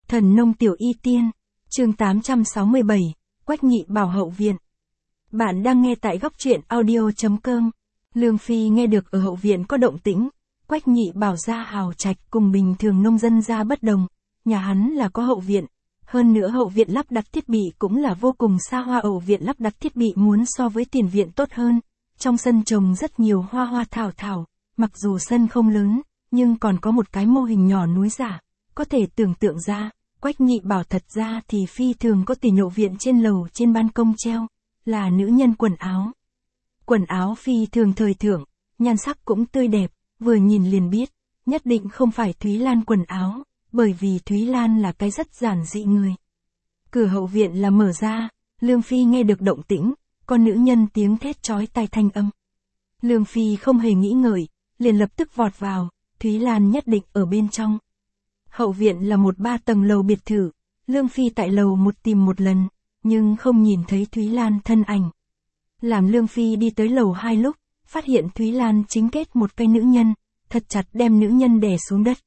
Thần nông tiểu y tiên, chương 867, Quách Nhị Bảo hậu viện. Bạn đang nghe tại góc truyện audio.com. Lương Phi nghe được ở hậu viện có động tĩnh, Quách Nhị Bảo gia hào trạch cùng bình thường nông dân gia bất đồng, nhà hắn là có hậu viện, hơn nữa hậu viện lắp đặt thiết bị cũng là vô cùng xa hoa, hậu viện lắp đặt thiết bị muốn so với tiền viện tốt hơn, trong sân trồng rất nhiều hoa thảo thảo, mặc dù sân không lớn, nhưng còn có một cái mô hình nhỏ núi giả, có thể tưởng tượng ra. Quách Nhị Bảo thật ra thì phi thường có tỷ nhộ viện trên lầu trên ban công treo, là nữ nhân quần áo. Quần áo phi thường thời thượng, nhan sắc cũng tươi đẹp, vừa nhìn liền biết, nhất định không phải Thúy Lan quần áo, bởi vì Thúy Lan là cái rất giản dị người. Cửa hậu viện là mở ra, Lương Phi nghe được động tĩnh, con nữ nhân tiếng thét chói tai thanh âm. Lương Phi không hề nghĩ ngợi, liền lập tức vọt vào, Thúy Lan nhất định ở bên trong. Hậu viện là một 3 tầng lầu biệt thự, Lương Phi tại lầu 1 tìm một lần, nhưng không nhìn thấy Thúy Lan thân ảnh. Làm Lương Phi đi tới lầu 2 lúc, phát hiện Thúy Lan chính kết một cây nữ nhân, thật chặt đem nữ nhân đè xuống đất.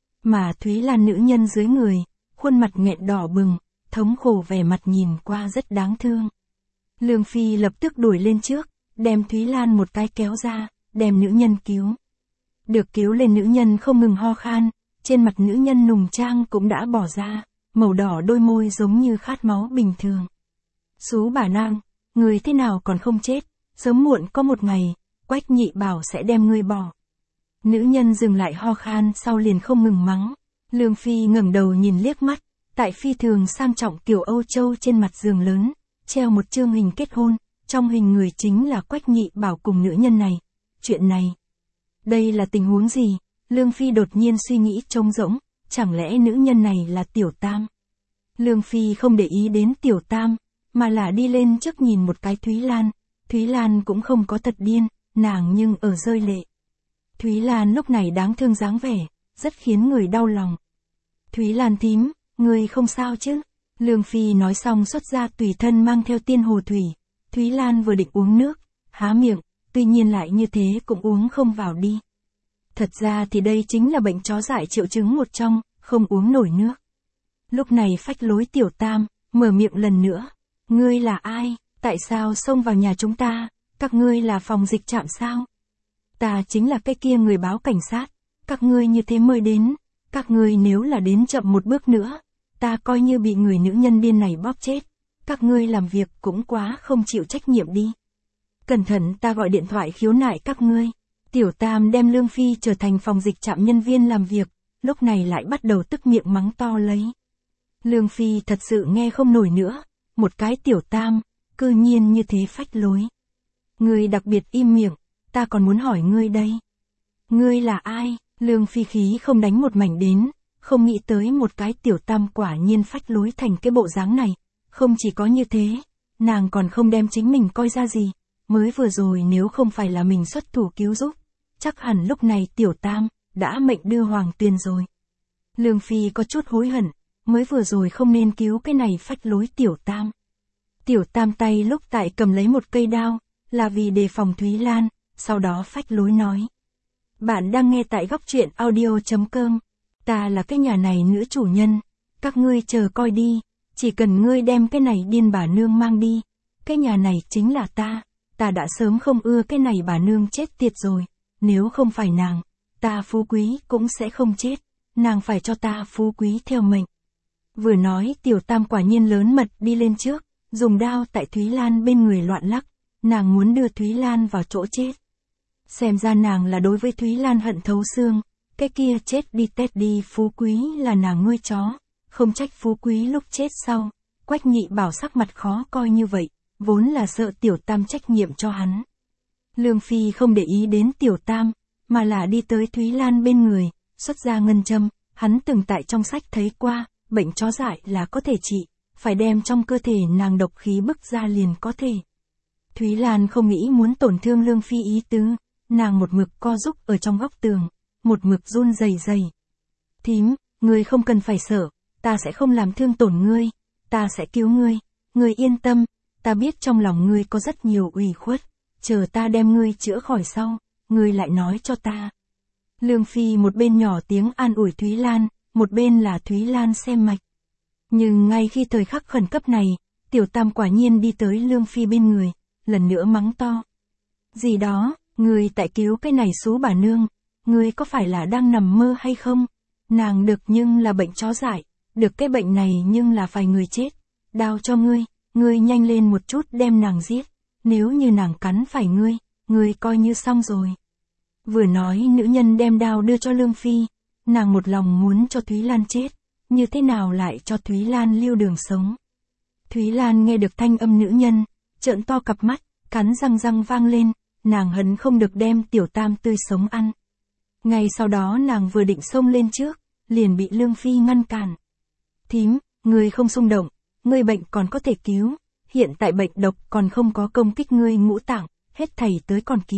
Mà Thúy Lan nữ nhân dưới người, khuôn mặt nghẹn đỏ bừng, thống khổ vẻ mặt nhìn qua rất đáng thương. Lương Phi lập tức đuổi lên trước, đem Thúy Lan một cái kéo ra, đem nữ nhân cứu. Được cứu lên nữ nhân không ngừng ho khan. Trên mặt nữ nhân nùng trang cũng đã bỏ ra, màu đỏ đôi môi giống như khát máu bình thường. Xú bà nương, người thế nào còn không chết, sớm muộn có một ngày, Quách Nhị Bảo sẽ đem ngươi bỏ. Nữ nhân dừng lại ho khan sau liền không ngừng mắng, Lương Phi ngẩng đầu nhìn liếc mắt, tại phi thường sang trọng kiểu Âu Châu trên mặt giường lớn, treo một chương hình kết hôn, trong hình người chính là Quách Nhị Bảo cùng nữ nhân này. Chuyện này, đây là tình huống gì? Lương Phi đột nhiên suy nghĩ trống rỗng, chẳng lẽ nữ nhân này là Tiểu Tam? Lương Phi không để ý đến Tiểu Tam, mà là đi lên trước nhìn một cái Thúy Lan. Thúy Lan cũng không có thật điên, nàng nhưng ở rơi lệ. Thúy Lan lúc này đáng thương dáng vẻ, rất khiến người đau lòng. Thúy Lan thím, người không sao chứ? Lương Phi nói xong xuất ra tùy thân mang theo tiên hồ thủy. Thúy Lan vừa định uống nước, há miệng, tuy nhiên lại như thế cũng uống không vào đi. Thật ra thì đây chính là bệnh chó dại triệu chứng một trong, không uống nổi nước. Lúc này phách lối Tiểu Tam, mở miệng lần nữa. Ngươi là ai, tại sao xông vào nhà chúng ta, các ngươi là phòng dịch trạm sao? Ta chính là cái kia người báo cảnh sát, các ngươi như thế mới đến, các ngươi nếu là đến chậm một bước nữa, ta coi như bị người nữ nhân điên này bóp chết, các ngươi làm việc cũng quá không chịu trách nhiệm đi. Cẩn thận ta gọi điện thoại khiếu nại các ngươi. Tiểu Tam đem Lương Phi trở thành phòng dịch trạm nhân viên làm việc, lúc này lại bắt đầu tức miệng mắng to lấy. Lương Phi thật sự nghe không nổi nữa, một cái Tiểu Tam, cư nhiên như thế phách lối. Ngươi đặc biệt im miệng, ta còn muốn hỏi ngươi đây. Ngươi là ai? Lương Phi khí không đánh một mảnh đến, không nghĩ tới một cái Tiểu Tam quả nhiên phách lối thành cái bộ dáng này. Không chỉ có như thế, nàng còn không đem chính mình coi ra gì, mới vừa rồi nếu không phải là mình xuất thủ cứu giúp. Chắc hẳn lúc này Tiểu Tam đã mệnh đưa Hoàng Tuyền rồi. Lương Phi có chút hối hận, mới vừa rồi không nên cứu cái này phách lối Tiểu Tam. Tiểu Tam tay lúc tại cầm lấy một cây đao, là vì đề phòng Thúy Lan, sau đó phách lối nói. Bạn đang nghe tại góc truyện audio.com. Ta là cái nhà này nữ chủ nhân, các ngươi chờ coi đi, chỉ cần ngươi đem cái này điên bà nương mang đi, cái nhà này chính là ta đã sớm không ưa cái này bà nương chết tiệt rồi. Nếu không phải nàng, ta phú quý cũng sẽ không chết, nàng phải cho ta phú quý theo mệnh. Vừa nói Tiểu Tam quả nhiên lớn mật đi lên trước, dùng đao tại Thúy Lan bên người loạn lắc, nàng muốn đưa Thúy Lan vào chỗ chết. Xem ra nàng là đối với Thúy Lan hận thấu xương, cái kia chết đi tét đi phú quý là nàng nuôi chó, không trách phú quý lúc chết sau. Quách Nhị Bảo sắc mặt khó coi như vậy, vốn là sợ Tiểu Tam trách nhiệm cho hắn. Lương Phi không để ý đến Tiểu Tam, mà là đi tới Thúy Lan bên người, xuất ra ngân châm, hắn từng tại trong sách thấy qua, bệnh chó dại là có thể trị, phải đem trong cơ thể nàng độc khí bức ra liền có thể. Thúy Lan không nghĩ muốn tổn thương Lương Phi ý tứ, nàng một mực co rúc ở trong góc tường, một mực run rẩy rẩy. Thím, ngươi không cần phải sợ, ta sẽ không làm thương tổn ngươi, ta sẽ cứu ngươi yên tâm, ta biết trong lòng ngươi có rất nhiều ủy khuất. Chờ ta đem ngươi chữa khỏi sau, ngươi lại nói cho ta. Lương Phi một bên nhỏ tiếng an ủi Thúy Lan, một bên là Thúy Lan xem mạch. Nhưng ngay khi thời khắc khẩn cấp này, Tiểu Tam quả nhiên đi tới Lương Phi bên người, lần nữa mắng to. Gì đó, người tại cứu cái này xú bà nương, người có phải là đang nằm mơ hay không? Nàng được nhưng là bệnh chó dại, được cái bệnh này nhưng là phải người chết. Đao cho ngươi nhanh lên một chút đem nàng giết, nếu như nàng cắn phải ngươi coi như xong rồi. Vừa nói nữ nhân đem đao đưa cho Lương Phi, nàng một lòng muốn cho Thúy Lan chết, như thế nào lại cho Thúy Lan lưu đường sống. Thúy Lan nghe được thanh âm nữ nhân, trợn to cặp mắt, cắn răng vang lên, nàng hận không được đem Tiểu Tam tươi sống ăn. Ngay sau đó nàng vừa định xông lên trước, liền bị Lương Phi ngăn cản. Thím, ngươi không xung động, ngươi bệnh còn có thể cứu, hiện tại bệnh độc còn không có công kích ngươi ngũ tạng, hết thảy tới còn kịp.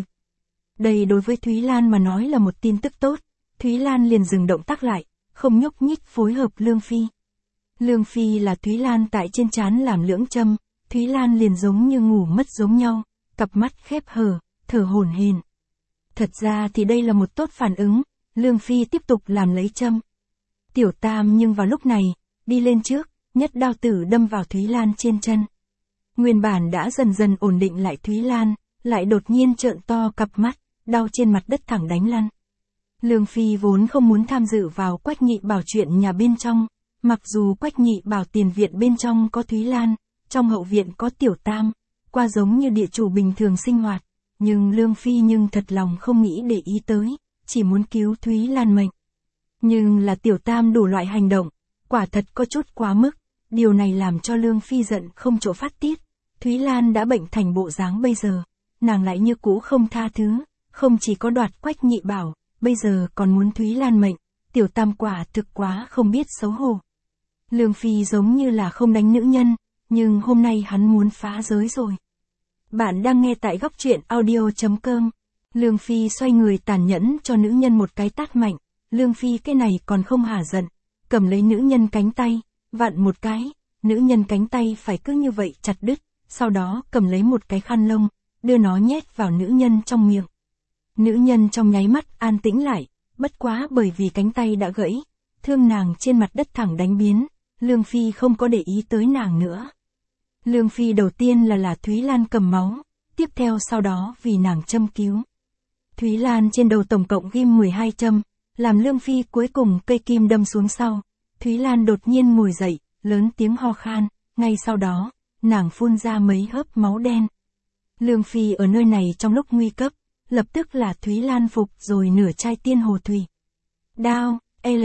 Đây đối với Thúy Lan mà nói là một tin tức tốt, Thúy Lan liền dừng động tác lại, không nhúc nhích phối hợp Lương Phi. Lương Phi là Thúy Lan tại trên trán làm lưỡng châm, Thúy Lan liền giống như ngủ mất giống nhau, cặp mắt khép hờ, thở hổn hển. Thật ra thì đây là một tốt phản ứng, Lương Phi tiếp tục làm lấy châm. Tiểu Tam nhưng vào lúc này, đi lên trước, nhất đao tử đâm vào Thúy Lan trên chân. Nguyên bản đã dần ổn định lại Thúy Lan, lại đột nhiên trợn to cặp mắt, đau trên mặt đất thẳng đánh lăn. Lương Phi vốn không muốn tham dự vào Quách Nhị Bảo chuyện nhà bên trong, mặc dù Quách Nhị Bảo tiền viện bên trong có Thúy Lan, trong hậu viện có Tiểu Tam, qua giống như địa chủ bình thường sinh hoạt, nhưng Lương Phi thật lòng không nghĩ để ý tới, chỉ muốn cứu Thúy Lan mệnh. Nhưng là Tiểu Tam đủ loại hành động, quả thật có chút quá mức, điều này làm cho Lương Phi giận không chỗ phát tiết. Thúy Lan đã bệnh thành bộ dáng bây giờ, nàng lại như cũ không tha thứ, không chỉ có đoạt Quách Nhị Bảo, bây giờ còn muốn Thúy Lan mệnh, Tiểu Tam quả thực quá không biết xấu hổ. Lương Phi giống như là không đánh nữ nhân, nhưng hôm nay hắn muốn phá giới rồi. Bạn đang nghe tại góc truyện audio.com. Lương Phi xoay người tàn nhẫn cho nữ nhân một cái tát mạnh, Lương Phi cái này còn không hả giận, cầm lấy nữ nhân cánh tay, vặn một cái, nữ nhân cánh tay phải cứ như vậy chặt đứt, sau đó cầm lấy một cái khăn lông, đưa nó nhét vào nữ nhân trong miệng. Nữ nhân trong nháy mắt an tĩnh lại, bất quá bởi vì cánh tay đã gãy, thương nàng trên mặt đất thẳng đánh biến, Lương Phi không có để ý tới nàng nữa. Lương Phi đầu tiên là Thúy Lan cầm máu, tiếp theo sau đó vì nàng châm cứu. Thúy Lan trên đầu tổng cộng ghim 12 châm, làm Lương Phi cuối cùng cây kim đâm xuống sau. Thúy Lan đột nhiên ngồi dậy, lớn tiếng ho khan, ngay sau đó, nàng phun ra mấy hớp máu đen. Lương Phi ở nơi này trong lúc nguy cấp, lập tức là Thúy Lan phục rồi nửa chai tiên hồ thủy. Đao,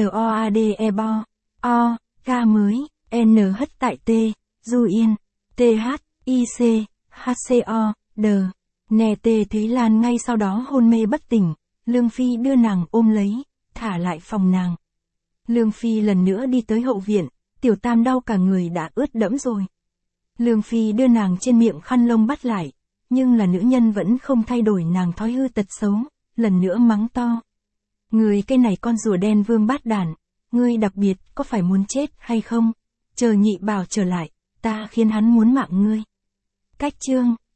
LOADE bo, O, ga mới, N hất tại T, Du Yên, TH, IC, HCO, D. Nè tê Thúy Lan ngay sau đó hôn mê bất tỉnh, Lương Phi đưa nàng ôm lấy, thả lại phòng nàng. Lương Phi lần nữa đi tới hậu viện, Tiểu Tam đau cả người đã ướt đẫm rồi. Lương Phi đưa nàng trên miệng khăn lông bắt lại, nhưng là nữ nhân vẫn không thay đổi nàng thói hư tật xấu, lần nữa mắng to. Người cái này con rùa đen vương bát đản, ngươi đặc biệt có phải muốn chết hay không? Chờ Nhị Bảo trở lại, ta khiến hắn muốn mạng ngươi. Cách chương